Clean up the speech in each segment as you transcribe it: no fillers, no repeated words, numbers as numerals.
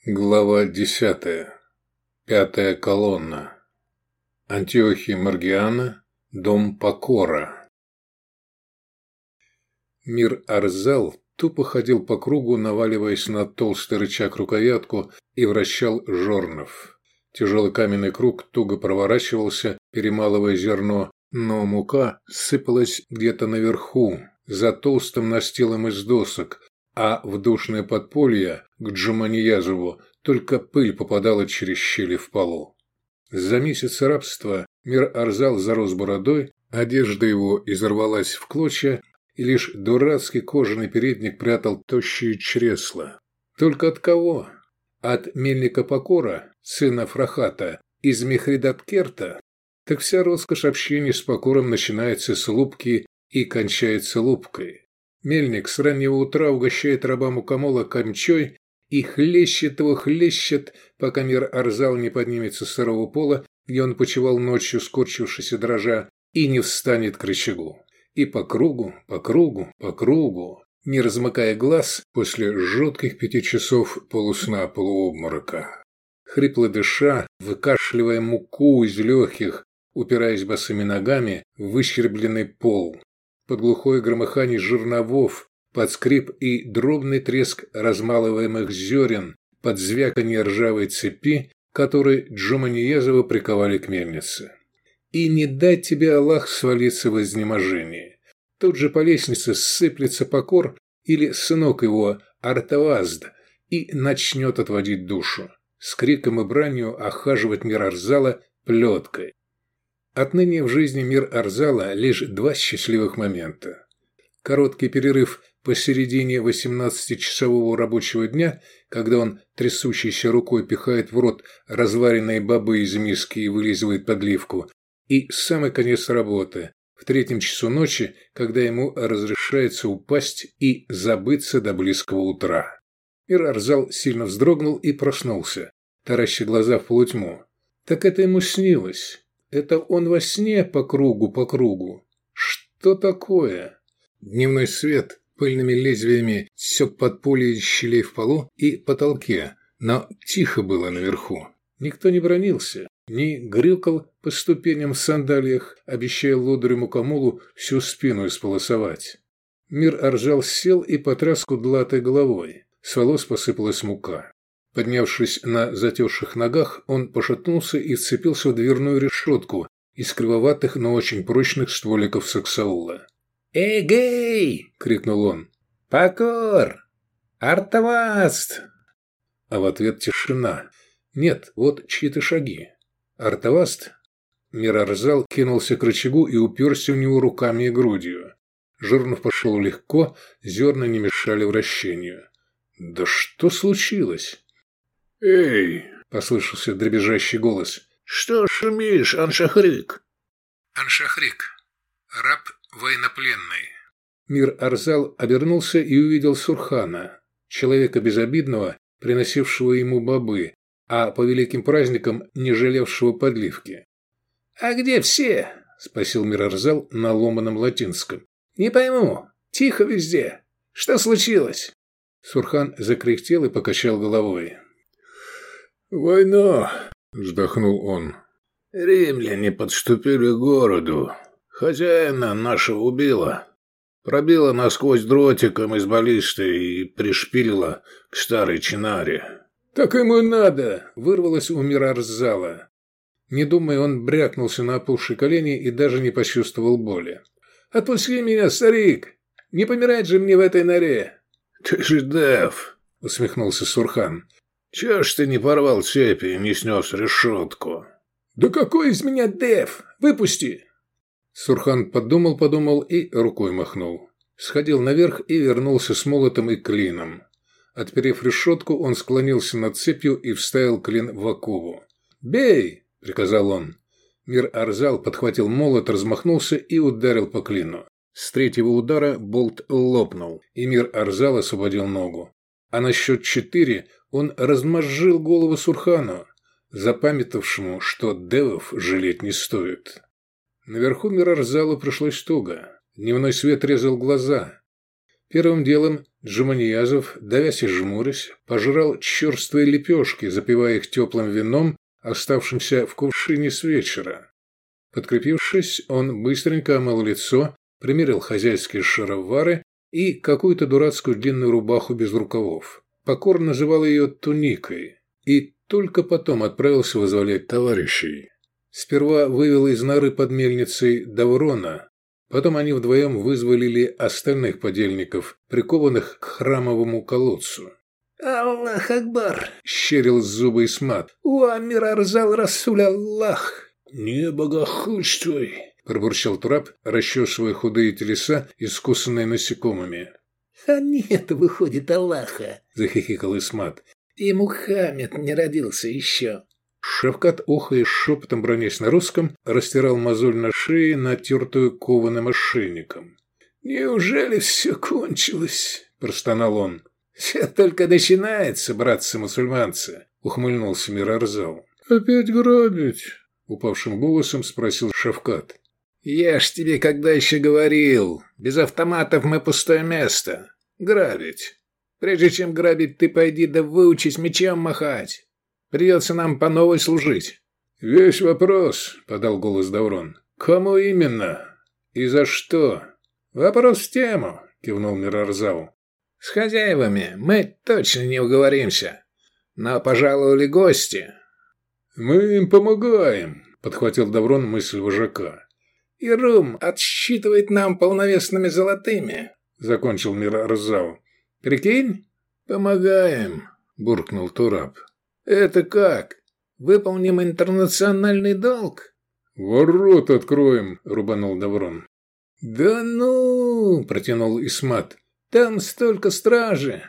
Глава 10. Пятая колонна. Антиохий Маргиана. Дом Покора. Мир-Арзал тупо ходил по кругу, наваливаясь на толстый рычаг-рукоятку, и вращал жорнов. Тяжелый каменный круг туго проворачивался, перемалывая зерно, но мука сыпалась где-то наверху, за толстым настилом из досок, а в душное подполье к Джуманиязову только пыль попадала через щели в полу. За месяц рабства Мир-Арзал зарос бородой, одежда его изорвалась в клочья, и лишь дурацкий кожаный передник прятал тощие чресла. Только от кого? От мельника Покора, сына Фрахата, из Мехридаткерта? Так вся роскошь общения с Покором начинается с лупки и кончается лупкой. Мельник с раннего утра угощает раба мукомола камчой и хлещет его, пока Мир-Арзал не поднимется с сырого пола, где он почивал ночью, скорчившись и дрожа, и не встанет к рычагу. И по кругу, не размыкая глаз после жутких 5 часов полусна-полуобморока. Хрипло дыша, выкашливая муку из легких, упираясь босыми ногами в выщербленный пол. Под глухое громыхание жерновов, под скрип и дробный треск размалываемых зерен, под звяканье ржавой цепи, которой Джуманиязова приковали к мельнице. И не дай тебе, Аллах, свалиться в изнеможении. Тут же по лестнице сыплется Покор или сынок его Артавазд и начнет отводить душу, с криком и бранью охаживать Мир-Арзала плеткой. Отныне в жизни Мир-Арзала лишь 2 счастливых момента. Короткий перерыв посередине 18-часового рабочего дня, когда он трясущейся рукой пихает в рот разваренные бобы из миски и вылизывает подливку, и самый конец работы, в 3 часу ночи, когда ему разрешается упасть и забыться до близкого утра. Мир-Арзал сильно вздрогнул и проснулся, тараща глаза в полутьму. Так это ему снилось. Это он во сне по кругу. Что такое? Дневной свет пыльными лезвиями сёк подполье из щелей в полу и потолке, но тихо было наверху. Никто не бранился, не грюкал по ступеням в сандалиях, обещая лодырю мукомолу всю спину исполосовать. Мир-Арзал сел и потряс кудлатой головой. С волос посыпалась мука. Поднявшись на затекших ногах, он пошатнулся и вцепился в дверную решетку из кривоватых, но очень прочных стволиков саксаула. «Эгей!» — крикнул он. «Покор! Артаваст!» А в ответ тишина. Нет, вот чьи-то шаги. «Артаваст?» Мир-Арзал кинулся к рычагу и уперся в него руками и грудью. Жорнов пошел легко, зерна не мешали вращению. «Да что случилось?» «Эй!» – послышался дребезжащий голос. «Что шумишь, Аншахрик?» Аншахрик. Раб военнопленный. Мир-Арзал обернулся и увидел Сурхана, человека безобидного, приносившего ему бобы, а по великим праздникам не жалевшего подливки. «А где все?» – спросил Мир-Арзал на ломаном латинском. «Не пойму. Тихо везде. Что случилось?» Сурхан закряхтел и покачал головой. «Война!» – вздохнул он. «Римляне подступили к городу. Хозяина нашего убило. Пробило насквозь дротиком из баллисты и пришпилило к старой чинаре». «Так ему и надо!» – вырвалось у Мир-Арзала. Не думая, он брякнулся на опухшие колени и даже не почувствовал боли. «Отпусти меня, старик! Не помирать же мне в этой норе!» «Ты же Дев!» – усмехнулся Сурхан. «Чего ж ты не порвал цепи и не снес решетку?» «Да какой из меня Дев? Выпусти!» Сурхан подумал и рукой махнул. Сходил наверх и вернулся с молотом и клином. Отперев решетку, он склонился над цепью и вставил клин в окову. «Бей!» – приказал он. Мир-Арзал подхватил молот, размахнулся и ударил по клину. С 3-го удара болт лопнул, и Мир-Арзал освободил ногу. А на счет 4 он размозжил голову Сурхану, запамятовавшему, что девов жалеть не стоит. Наверху Мир-Арзалу пришлось туго. Дневной свет резал глаза. Первым делом Джуманьязов, давясь и жмурясь, пожрал черствые лепешки, запивая их теплым вином, оставшимся в кувшине с вечера. Подкрепившись, он быстренько омыл лицо, примерил хозяйские шаровары и какую-то дурацкую длинную рубаху без рукавов. Покорно называл ее туникой. И только потом отправился вызволять товарищей. Сперва вывел из норы под мельницей Даврона. Потом они вдвоем вызволили остальных подельников, прикованных к храмовому колодцу. «Аллах Акбар!» – щерил зубы Исмат. «Уа мир арзал Расуль Аллах!» «Не богохульствуй!» – пробурчал Тураб, расчесывая худые телеса, искусанные насекомыми. «А нет, выходит, Аллаха!» – захихикал Исмат. «И Мухаммед не родился еще!» Шавкат, охая шепотом бронясь на русском, растирал мозоль на шее, натертую кованым ошейником. «Неужели все кончилось?» – простонал он. «Все только начинается, братцы-мусульманцы!» – ухмыльнулся Мир Арзал. «Опять грабить?» – упавшим голосом спросил Шавкат. «Я ж тебе когда еще говорил, без автоматов мы пустое место. Грабить. Прежде чем грабить, ты пойди да выучись мечом махать. Придется нам по новой служить». «Весь вопрос», – подал голос Даврон. «Кому именно? И за что?» «Вопрос в тему», – кивнул Мир Арзал. «С хозяевами мы точно не уговоримся. Но пожаловали гости». «Мы им помогаем», – подхватил Даврон мысль вожака. «И Рум отсчитывает нам полновесными золотыми», – закончил Мир Арзал. «Прикинь?» «Помогаем», – буркнул Тураб. «Это как? Выполним интернациональный долг?» «Ворот откроем», – рубанул Даврон. «Да ну!» – протянул Исмат. «Там столько стражи!»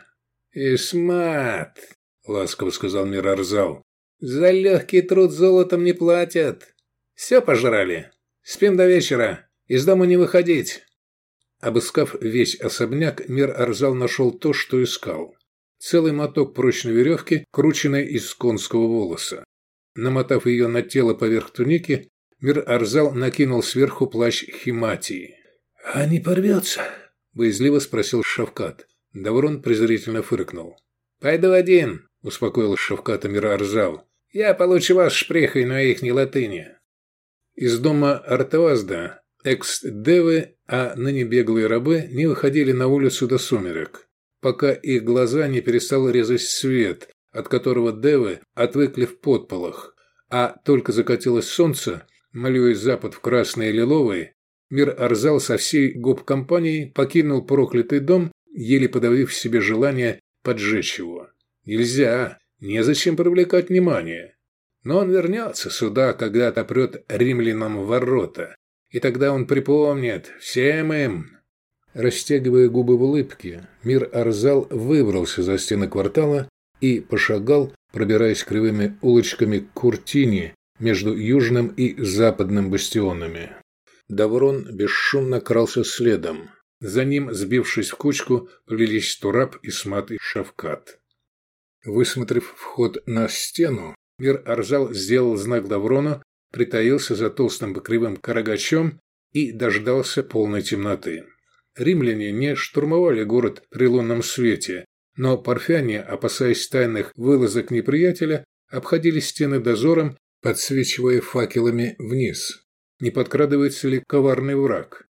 «Исмат!» – ласково сказал Мир Арзал. «За легкий труд золотом не платят. Все пожрали. Спим до вечера. Из дома не выходить». Обыскав весь особняк, Мир Арзал нашел то, что искал. Целый моток прочной веревки, крученной из конского волоса. Намотав ее на тело поверх туники, Мир Арзал накинул сверху плащ химатии. «А не порвется?» – боязливо спросил Шавкат. Даврон презрительно фыркнул. «Пойду один», – успокоил Шавката Мир Арзал. «Я получу вас шпрехой на ихней латыни». Из дома Артавазда экс-девы, а ныне беглые рабы, не выходили на улицу до сумерек, пока их глаза не перестал резать свет, от которого девы отвыкли в подполах, а только закатилось солнце, малюя запад в красный и лиловый, Мир Арзал со всей гоп-компанией покинул проклятый дом, еле подавив в себе желание поджечь его. Нельзя, незачем привлекать внимание. Но он вернется сюда, когда отопрет римлянам в ворота. И тогда он припомнит всем им. Растягивая губы в улыбке, Мир Арзал выбрался за стены квартала и пошагал, пробираясь кривыми улочками к Куртине между южным и западным бастионами. Даврон бесшумно крался следом. За ним, сбившись в кучку, плелись Тураб, Исмат и Шавкат. Высмотрев вход на стену, Мир Арзал сделал знак Даврону, притаился за толстым кривым карагачом и дождался полной темноты. Римляне не штурмовали город при лунном свете, но парфяне, опасаясь тайных вылазок неприятеля, обходили стены дозором, подсвечивая факелами вниз. Не подкрадывается ли коварный враг?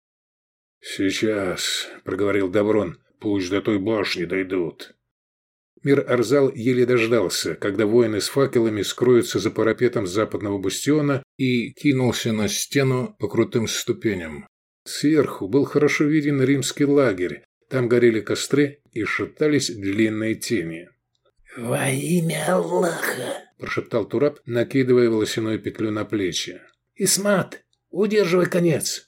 «Сейчас», — проговорил Даврон, — «пусть до той башни дойдут». Мир Арзал еле дождался, когда воины с факелами скроются за парапетом западного бастиона, и кинулся на стену по крутым ступеням. Сверху был хорошо виден римский лагерь, там горели костры и шатались длинные тени. «Во имя Аллаха!» – прошептал Тураб, накидывая волосяную петлю на плечи. «Исмат, удерживай конец!»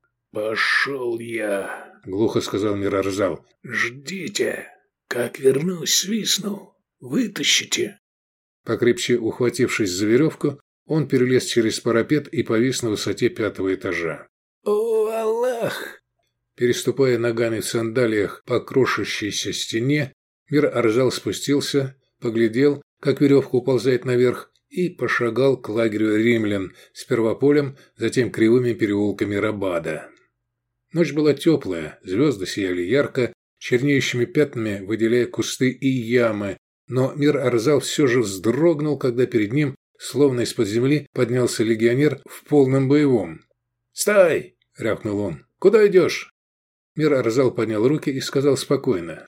«Пошел я!» – глухо сказал Мир Арзал. «Ждите! Как вернусь, свистну! Вытащите!» Покрепче ухватившись за веревку, он перелез через парапет и повис на высоте 5-го этажа. «О, Аллах!» Переступая ногами в сандалиях по крошащейся стене, Мир Арзал спустился, поглядел, как веревка уползает наверх, и пошагал к лагерю римлян с первополем, затем кривыми переулками Рабада. Ночь была теплая, звезды сияли ярко, чернеющими пятнами выделяя кусты и ямы, но Мир-Арзал все же вздрогнул, когда перед ним, словно из-под земли, поднялся легионер в полном боевом. «Стой!» – рявкнул он. «Куда идешь?» Мир-Арзал поднял руки и сказал спокойно.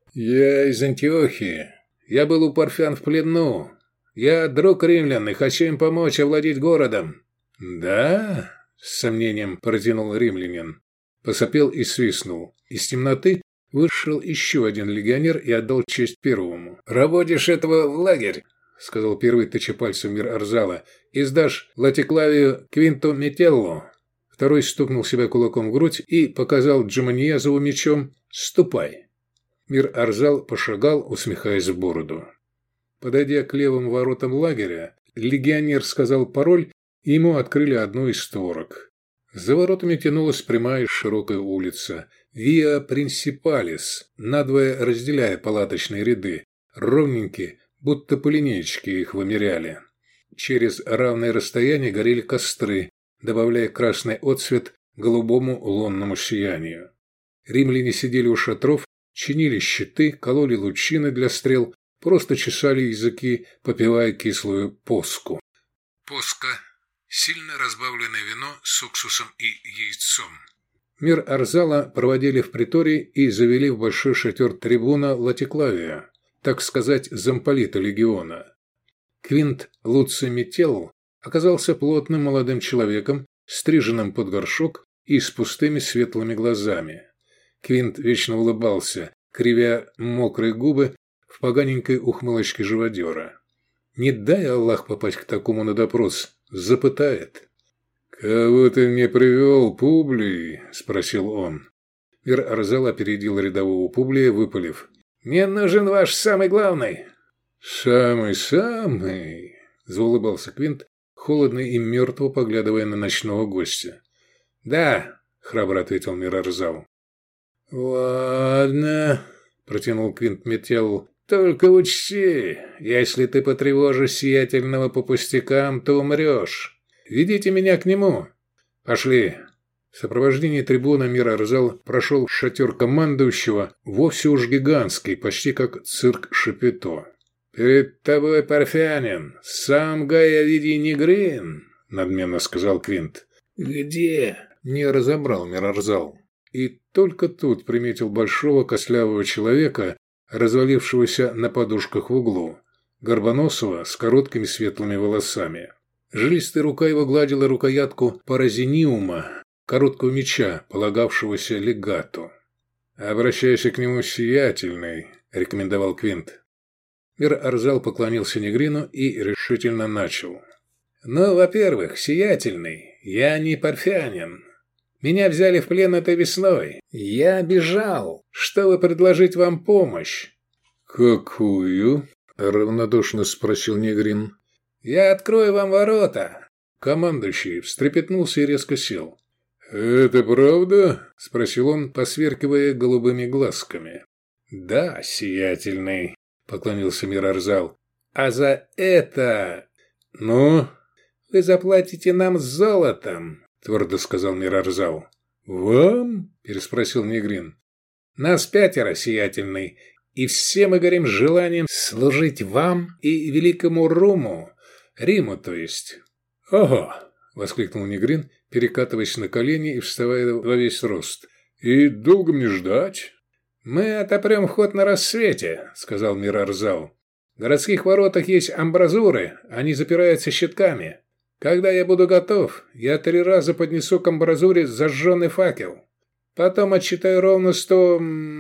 «Я из Антиохии. Я был у парфян в плену. Я друг римлян и хочу им помочь овладеть городом». «Да?» – с сомнением протянул римлянин. Посопел и свистнул. Из темноты вышел еще один легионер и отдал честь первому. «Проводишь этого в лагерь», – сказал первый, тыча пальцем Мир-Арзала, – «и сдашь Латиклавию Квинту Метеллу». Второй стукнул себя кулаком в грудь и показал Джаманьязову мечом «Ступай». Мир-Арзал пошагал, усмехаясь в бороду. Подойдя к левым воротам лагеря, легионер сказал пароль, и ему открыли одну из створок. За воротами тянулась прямая и широкая улица Виа Принципалис, надвое разделяя палаточные ряды, ровненькие, будто по линеечке их вымеряли. Через равное расстояние горели костры, добавляя красный отсвет голубому лунному сиянию. Римляне сидели у шатров, чинили щиты, кололи лучины для стрел, просто чесали языки, попивая кислую поску. Поска – сильно разбавленное вино с уксусом и яйцом. Мир-Арзала проводили в притории и завели в большой шатер трибуна Латиклавия, так сказать, замполита легиона. Квинт Луций Метелл оказался плотным молодым человеком, стриженным под горшок и с пустыми светлыми глазами. Квинт вечно улыбался, кривя мокрые губы в поганенькой ухмылочке живодера. Не дай Аллах попасть к такому на допрос, запытает. «Кого ты мне привел, Публий?» – спросил он. Мир-Арзал опередил рядового Публия, выпалив. «Мне нужен ваш самый главный». «Самый-самый?» – заулыбался Квинт, холодно и мертво поглядывая на ночного гостя. «Да», – храбро ответил Мир-Арзал. «Ладно», – протянул Квинт Метелл. «Только учти, если ты потревожишь сиятельного по пустякам, то умрешь. Ведите меня к нему. Пошли». В сопровождении трибуна Мир-Арзал прошел шатер командующего, вовсе уж гигантский, почти как цирк Шапито. «Перед тобой парфянин, сам Гай Овидий Негрин», — надменно сказал Квинт. «Где?» — не разобрал Мир-Арзал. И только тут приметил большого костлявого человека, развалившегося на подушках в углу, горбоносого с короткими светлыми волосами. Жилистая рука его гладила рукоятку паразиниума, короткого меча, полагавшегося легату. «Обращайся к нему сиятельный», — рекомендовал Квинт. Мир-Арзал поклонился Негрину и решительно начал. «Ну, во-первых, сиятельный, я не парфянин. Меня взяли в плен этой весной. Я бежал, чтобы предложить вам помощь». «Какую?» – равнодушно спросил Негрин. «Я открою вам ворота». Командующий встрепетнулся и резко сел. «Это правда?» – спросил он, посверкивая голубыми глазками. «Да, сиятельный», – поклонился Мир-Арзал. «А за это...» «Ну?» «Вы заплатите нам золотом», – твердо сказал Мир-Арзал. «Вам?» – переспросил Негрин. «Нас 5, сиятельный, и все мы горим желанием служить вам и великому Риму, то есть». «Ага», – воскликнул Негрин, перекатываясь на колени и вставая во весь рост. «И долго мне ждать?» «Мы отопрем вход на рассвете», – сказал Мир-Арзал. «В городских воротах есть амбразуры, они запираются щитками. Когда я буду готов, я 3 раза поднесу к амбразуре зажженный факел. Потом отсчитаю ровно 100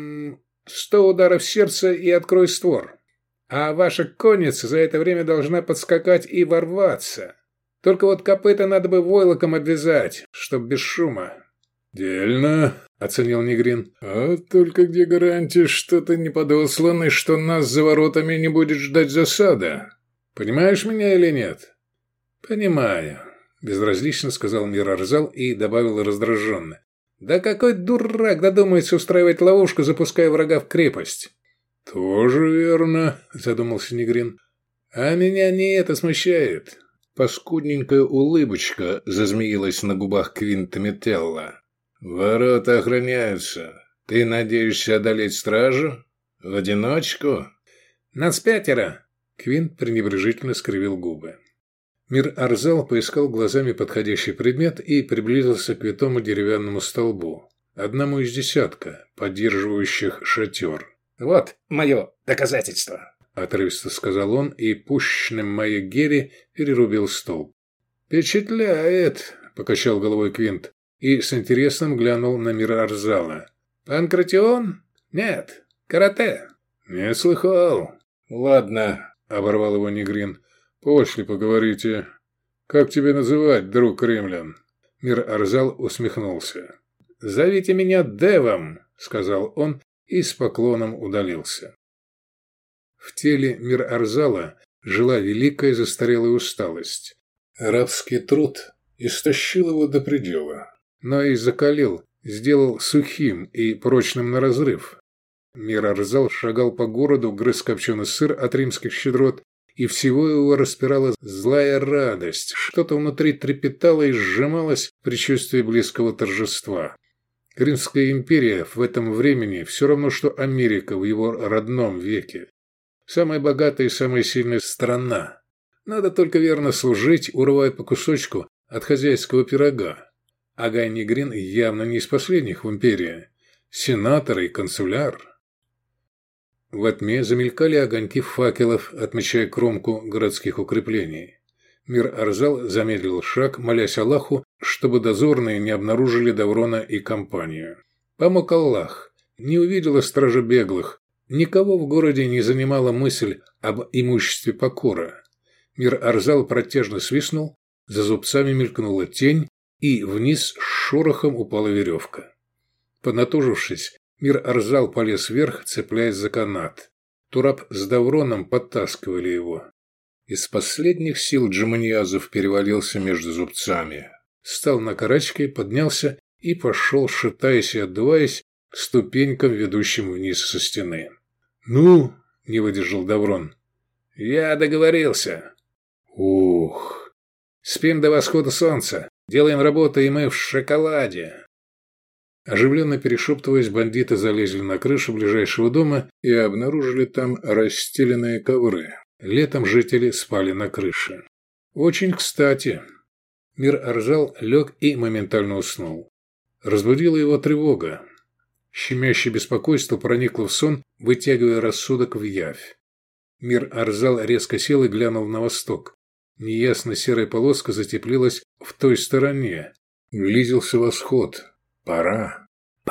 ударов сердца и открою створ. А ваша конница за это время должна подскакать и ворваться. Только вот копыта надо бы войлоком обвязать, чтоб без шума». «Дельно», — оценил Негрин. «А только где гарантия, что ты не подослан и что нас за воротами не будет ждать засада? Понимаешь меня или нет?» «Понимаю», — безразлично сказал Мир-Арзал и добавил раздраженно. «Да какой дурак додумается устраивать ловушку, запуская врага в крепость?» «Тоже верно», — задумался Негрин. «А меня не это смущает». Паскудненькая улыбочка зазмеилась на губах Квинта Метелла. «Ворота охраняются. Ты надеешься одолеть стражу? В одиночку? Нас 5. Квинт пренебрежительно скривил губы. Мир-Арзал поискал глазами подходящий предмет и приблизился к витому деревянному столбу, одному из десятка, поддерживающих шатер. «Вот мое доказательство», – отрывисто сказал он и пущенным маегери перерубил столб. «Впечатляет», – покачал головой Квинт и с интересом глянул на Мир-Арзала. «Панкратион? Нет. Карате». «Не слыхал». «Ладно», – оборвал его Негрин. «После поговорите. Как тебя называть, друг римлян?» Мир-Арзал усмехнулся. «Зовите меня Девом», – сказал он и с поклоном удалился. В теле Мир-Арзала жила великая застарелая усталость. Рабский труд истощил его до предела, но и закалил, сделал сухим и прочным на разрыв. Мир-Арзал шагал по городу, грыз копченый сыр от римских щедрот, и всего его распирала злая радость, что-то внутри трепетало и сжималось в предчувствии близкого торжества. Римская империя в этом времени все равно, что Америка в его родном веке. Самая богатая и самая сильная страна. Надо только верно служить, урывая по кусочку от хозяйского пирога. А Гай Негрин явно не из последних в империи. Сенатор и консуляр. Во тьме замелькали огоньки факелов, отмечая кромку городских укреплений. Мир-Арзал замедлил шаг, молясь Аллаху, чтобы дозорные не обнаружили Даврона и компанию. Помог Аллах. Не увидела стража беглых. Никого в городе не занимала мысль об имуществе покора. Мир-Арзал протяжно свистнул, за зубцами мелькнула тень, и вниз с шорохом упала веревка. Понатужившись, Мир-Арзал полез вверх, цепляясь за канат. Тураб с Давроном подтаскивали его. Из последних сил Джаманьязов перевалился между зубцами. Встал на карачки, поднялся и пошел, шатаясь и отдуваясь, к ступенькам, ведущим вниз со стены. «Ну?» – не выдержал Даврон. «Я договорился». «Ух! Спим до восхода солнца. Делаем работу, и мы в шоколаде». Оживленно перешептываясь, бандиты залезли на крышу ближайшего дома и обнаружили там расстеленные ковры. Летом жители спали на крыше. Очень кстати. Мир-Арзал лег и моментально уснул. Разбудила его тревога. Щемящее беспокойство проникло в сон, вытягивая рассудок в явь. Мир-Арзал резко сел и глянул на восток. Неясно серая полоска затеплилась в той стороне. Близился восход. «Пора».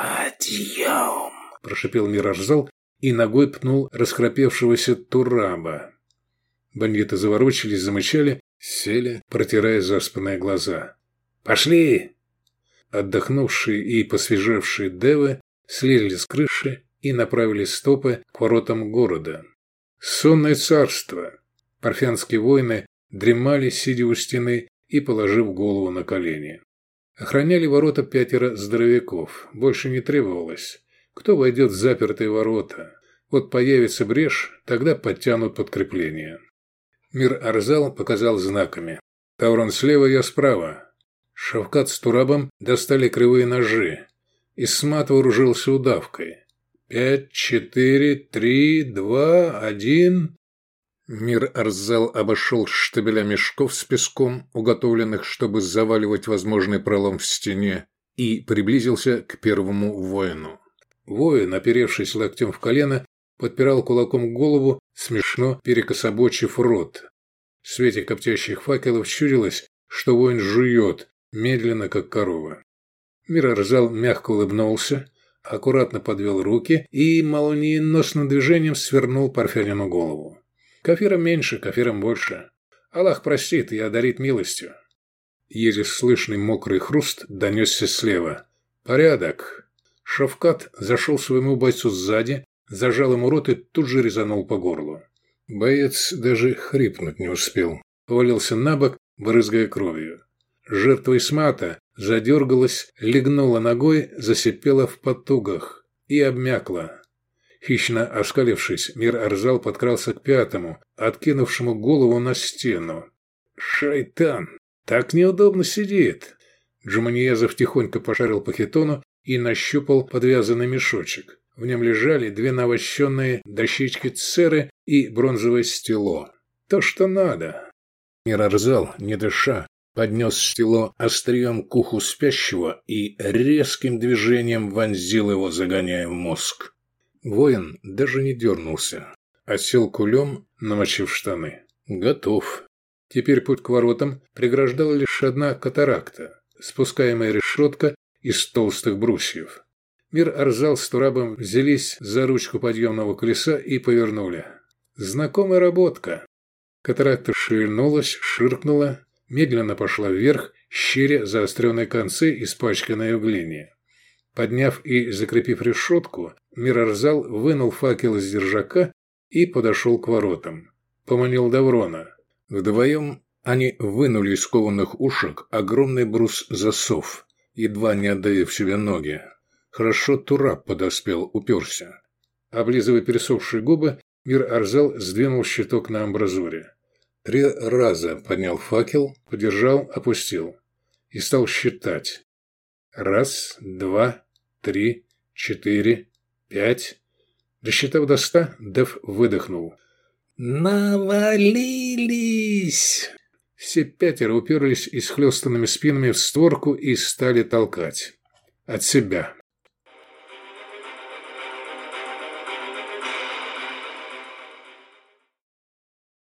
«Подъем!» – прошипел Мир-Арзал и ногой пнул расхрапевшегося Тураба. Бандиты заворочились, замычали, сели, протирая заспанные глаза. «Пошли!» Отдохнувшие и посвежевшие девы слезли с крыши и направили стопы к воротам города. Сонное царство. Парфянские воины дремали, сидя у стены и положив голову на колени. Охраняли ворота 5 здоровяков. Больше не требовалось. Кто войдет в запертые ворота? Вот появится брешь, тогда подтянут подкрепление. Мир-Арзал показал знаками. Таврон слева, я справа. Шавкат с Турабом достали кривые ножи. Исмат вооружился удавкой. 5, 4, 3, 2, 1... Мир-Арзал обошел штабеля мешков с песком, уготовленных, чтобы заваливать возможный пролом в стене, и приблизился к первому воину. Воин, оперевшись локтем в колено, подпирал кулаком голову, смешно перекособочив рот. В свете коптящих факелов чудилось, что воин жует, медленно, как корова. Мир-Арзал мягко улыбнулся, аккуратно подвел руки и молниеносным движением свернул парфянину голову. Кафирам меньше, кафирам больше. Аллах простит и одарит милостью. Еле слышный мокрый хруст донесся слева. «Порядок!» Шавкат зашел своему бойцу сзади, зажал ему рот и тут же резанул по горлу. Боец даже хрипнуть не успел. Повалился на бок, брызгая кровью. Жертва Исмата задергалась, легнула ногой, засипела в потугах и обмякла. Хищно оскалившись, Мир-Арзал подкрался к 5-му, откинувшему голову на стену. «Шайтан! Так неудобно сидит!» Джуманьязов тихонько пошарил по хитону, и нащупал подвязанный мешочек. В нем лежали 2 навощенные дощечки церы и бронзовое стело. То, что надо. Мирарзал, не дыша, поднес стело острием к уху спящего и резким движением вонзил его, загоняя в мозг. Воин даже не дернулся, а сел кулем, намочив штаны. Готов. Теперь путь к воротам преграждала лишь одна катаракта, спускаемая решетка из толстых брусьев. Мир-Арзал с Турабом взялись за ручку подъемного колеса и повернули. Знакомая работка. Катаракта шевельнулась, ширкнула, медленно пошла вверх, щеря заостренные концы, испачканные в глине. Подняв и закрепив решетку, Мир-Арзал вынул факел из держака и подошел к воротам. Поманил Даврона. Вдвоем они вынули из кованых ушек огромный брус-засов, едва не отдавив себе ноги. Хорошо Тураб подоспел, уперся. Облизывая пересохшие губы, Мир-Арзал сдвинул щиток на амбразуре. 3 раза поднял факел, подержал, опустил. И стал считать. 1, 2, 3, 4, 5. Досчитав до 100, Дев выдохнул. «Навалились!» Все 5 уперлись исхлестанными спинами в створку и стали толкать. От себя.